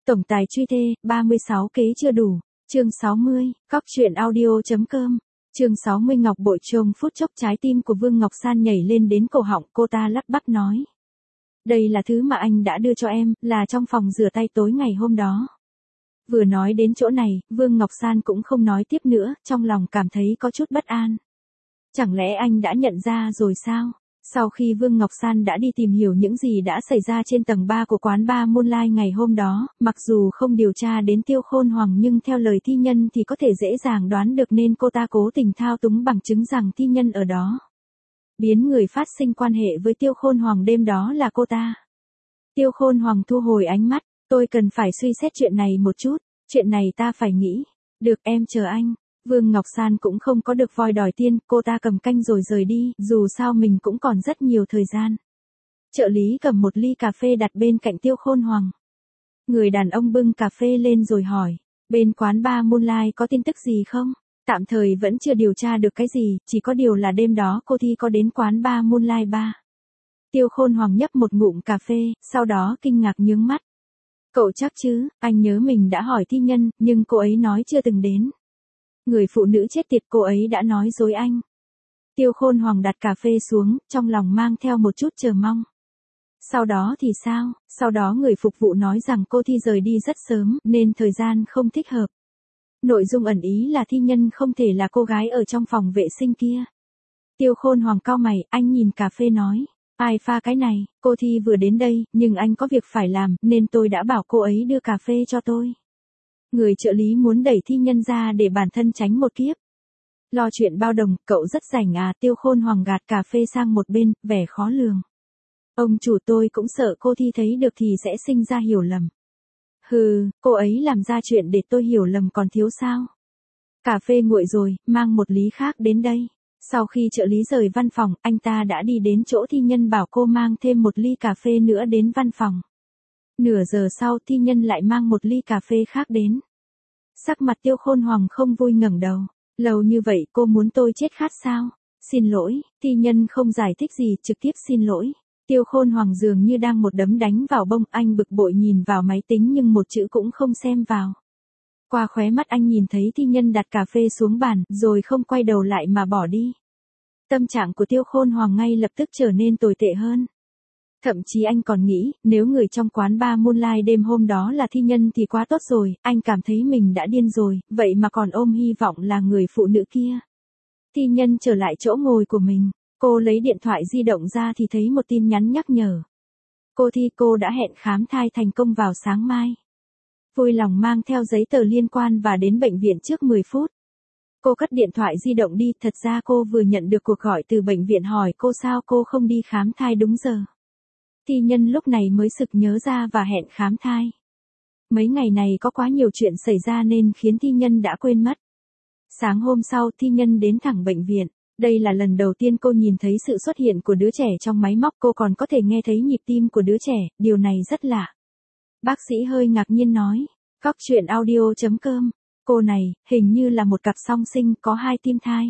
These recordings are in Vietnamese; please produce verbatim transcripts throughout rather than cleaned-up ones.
Tổng tài truy thê, ba mươi sáu kế chưa đủ. Chương sáu mươi, Cóc truyện audio.com. Chương sáu mươi Ngọc bội trông phút chốc trái tim của Vương Ngọc San nhảy lên đến cổ họng, cô ta lắp bắp nói. Đây là thứ mà anh đã đưa cho em, là trong phòng rửa tay tối ngày hôm đó. Vừa nói đến chỗ này, Vương Ngọc San cũng không nói tiếp nữa, trong lòng cảm thấy có chút bất an. Chẳng lẽ anh đã nhận ra rồi sao? Sau khi Vương Ngọc San đã đi tìm hiểu những gì đã xảy ra trên tầng ba của quán bar Moonlight ngày hôm đó, mặc dù không điều tra đến Tiêu Khôn Hoàng nhưng theo lời thi nhân thì có thể dễ dàng đoán được nên cô ta cố tình thao túng bằng chứng rằng thi nhân ở đó. Biến người phát sinh quan hệ với Tiêu Khôn Hoàng đêm đó là cô ta. Tiêu Khôn Hoàng thu hồi ánh mắt, tôi cần phải suy xét chuyện này một chút, chuyện này ta phải nghĩ. Được, em chờ anh. Vương Ngọc San cũng không có được voi đòi tiên, cô ta cầm canh rồi rời đi, dù sao mình cũng còn rất nhiều thời gian. Trợ lý cầm một ly cà phê đặt bên cạnh Tiêu Khôn Hoàng. Người đàn ông bưng cà phê lên rồi hỏi, bên quán bar Moonlight có tin tức gì không? Tạm thời vẫn chưa điều tra được cái gì, chỉ có điều là đêm đó cô Thi có đến quán bar Moonlight Bar. Tiêu Khôn Hoàng nhấp một ngụm cà phê, sau đó kinh ngạc nhướng mắt. Cậu chắc chứ, anh nhớ mình đã hỏi thi nhân, nhưng cô ấy nói chưa từng đến. Người phụ nữ chết tiệt, cô ấy đã nói dối anh. Tiêu Khôn Hoàng đặt cà phê xuống, trong lòng mang theo một chút chờ mong. Sau đó thì sao? Sau đó người phục vụ nói rằng cô Thi rời đi rất sớm, nên thời gian không thích hợp. Nội dung ẩn ý là thi nhân không thể là cô gái ở trong phòng vệ sinh kia. Tiêu Khôn Hoàng cau mày, anh nhìn cà phê nói. Ai pha cái này, cô Thi vừa đến đây, nhưng anh có việc phải làm, nên tôi đã bảo cô ấy đưa cà phê cho tôi. Người trợ lý muốn đẩy thi nhân ra để bản thân tránh một kiếp. Lo chuyện bao đồng, cậu rất rảnh à? Tiêu Khôn Hoàng gạt cà phê sang một bên, vẻ khó lường. Ông chủ, tôi cũng sợ cô Thi thấy được thì sẽ sinh ra hiểu lầm. Hừ, cô ấy làm ra chuyện để tôi hiểu lầm còn thiếu sao? Cà phê nguội rồi, mang một ly khác đến đây. Sau khi trợ lý rời văn phòng, anh ta đã đi đến chỗ thi nhân bảo cô mang thêm một ly cà phê nữa đến văn phòng. Nửa giờ sau thi nhân lại mang một ly cà phê khác đến. Sắc mặt Tiêu Khôn Hoàng không vui ngẩng đầu. Lâu như vậy cô muốn tôi chết khát sao? Xin lỗi, thi nhân không giải thích gì, trực tiếp xin lỗi. Tiêu Khôn Hoàng dường như đang một đấm đánh vào bông, anh bực bội nhìn vào máy tính nhưng một chữ cũng không xem vào. Qua khóe mắt anh nhìn thấy thi nhân đặt cà phê xuống bàn, rồi không quay đầu lại mà bỏ đi. Tâm trạng của Tiêu Khôn Hoàng ngay lập tức trở nên tồi tệ hơn. Thậm chí anh còn nghĩ, nếu người trong quán bar Moonlight đêm hôm đó là thi nhân thì quá tốt rồi, anh cảm thấy mình đã điên rồi, vậy mà còn ôm hy vọng là người phụ nữ kia. Thi nhân trở lại chỗ ngồi của mình, cô lấy điện thoại di động ra thì thấy một tin nhắn nhắc nhở. Cô Thi, cô đã hẹn khám thai thành công vào sáng mai. Vui lòng mang theo giấy tờ liên quan và đến bệnh viện trước mười phút. Cô cất điện thoại di động đi, thật ra cô vừa nhận được cuộc gọi từ bệnh viện hỏi cô sao cô không đi khám thai đúng giờ. Thi nhân lúc này mới sực nhớ ra và hẹn khám thai. Mấy ngày này có quá nhiều chuyện xảy ra nên khiến thi nhân đã quên mất. Sáng hôm sau thi nhân đến thẳng bệnh viện. Đây là lần đầu tiên cô nhìn thấy sự xuất hiện của đứa trẻ trong máy móc, cô còn có thể nghe thấy nhịp tim của đứa trẻ, điều này rất lạ. Bác sĩ hơi ngạc nhiên nói, Cóc truyện audio.com, cô này, hình như là một cặp song sinh, có hai tim thai.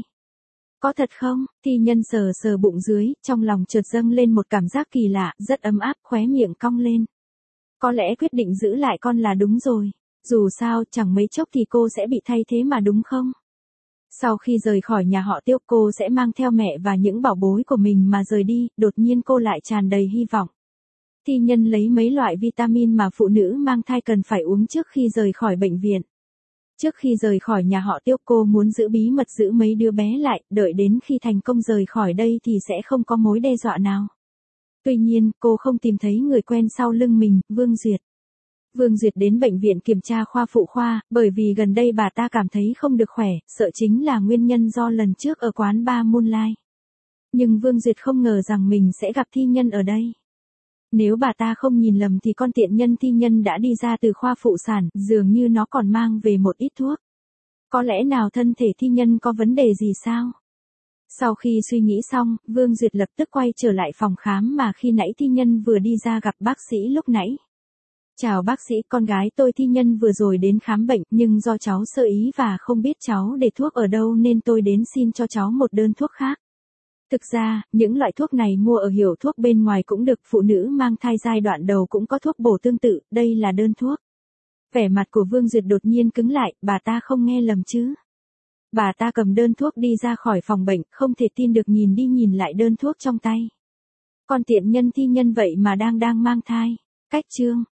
Có thật không? Thi nhân sờ sờ bụng dưới, trong lòng chợt dâng lên một cảm giác kỳ lạ, rất ấm áp, khóe miệng cong lên. Có lẽ quyết định giữ lại con là đúng rồi. Dù sao, chẳng mấy chốc thì cô sẽ bị thay thế mà đúng không? Sau khi rời khỏi nhà họ Tiêu, cô sẽ mang theo mẹ và những bảo bối của mình mà rời đi, đột nhiên cô lại tràn đầy hy vọng. Thi nhân lấy mấy loại vitamin mà phụ nữ mang thai cần phải uống trước khi rời khỏi bệnh viện. Trước khi rời khỏi nhà họ Tiêu, cô muốn giữ bí mật giữ mấy đứa bé lại, đợi đến khi thành công rời khỏi đây thì sẽ không có mối đe dọa nào. Tuy nhiên, cô không tìm thấy người quen sau lưng mình, Vương Duyệt. Vương Duyệt đến bệnh viện kiểm tra khoa phụ khoa, bởi vì gần đây bà ta cảm thấy không được khỏe, sợ chính là nguyên nhân do lần trước ở quán bar Moonlight. Nhưng Vương Duyệt không ngờ rằng mình sẽ gặp thi nhân ở đây. Nếu bà ta không nhìn lầm thì con tiện nhân thi nhân đã đi ra từ khoa phụ sản, dường như nó còn mang về một ít thuốc. Có lẽ nào thân thể thi nhân có vấn đề gì sao? Sau khi suy nghĩ xong, Vương Duyệt lập tức quay trở lại phòng khám mà khi nãy thi nhân vừa đi ra gặp bác sĩ lúc nãy. Chào bác sĩ, con gái tôi thi nhân vừa rồi đến khám bệnh, nhưng do cháu sơ ý và không biết cháu để thuốc ở đâu nên tôi đến xin cho cháu một đơn thuốc khác. Thực ra, những loại thuốc này mua ở hiệu thuốc bên ngoài cũng được, phụ nữ mang thai giai đoạn đầu cũng có thuốc bổ tương tự, đây là đơn thuốc. Vẻ mặt của Vương Duyệt đột nhiên cứng lại, bà ta không nghe lầm chứ. Bà ta cầm đơn thuốc đi ra khỏi phòng bệnh, không thể tin được nhìn đi nhìn lại đơn thuốc trong tay. Con tiện nhân thi nhân vậy mà đang đang mang thai. Cách chương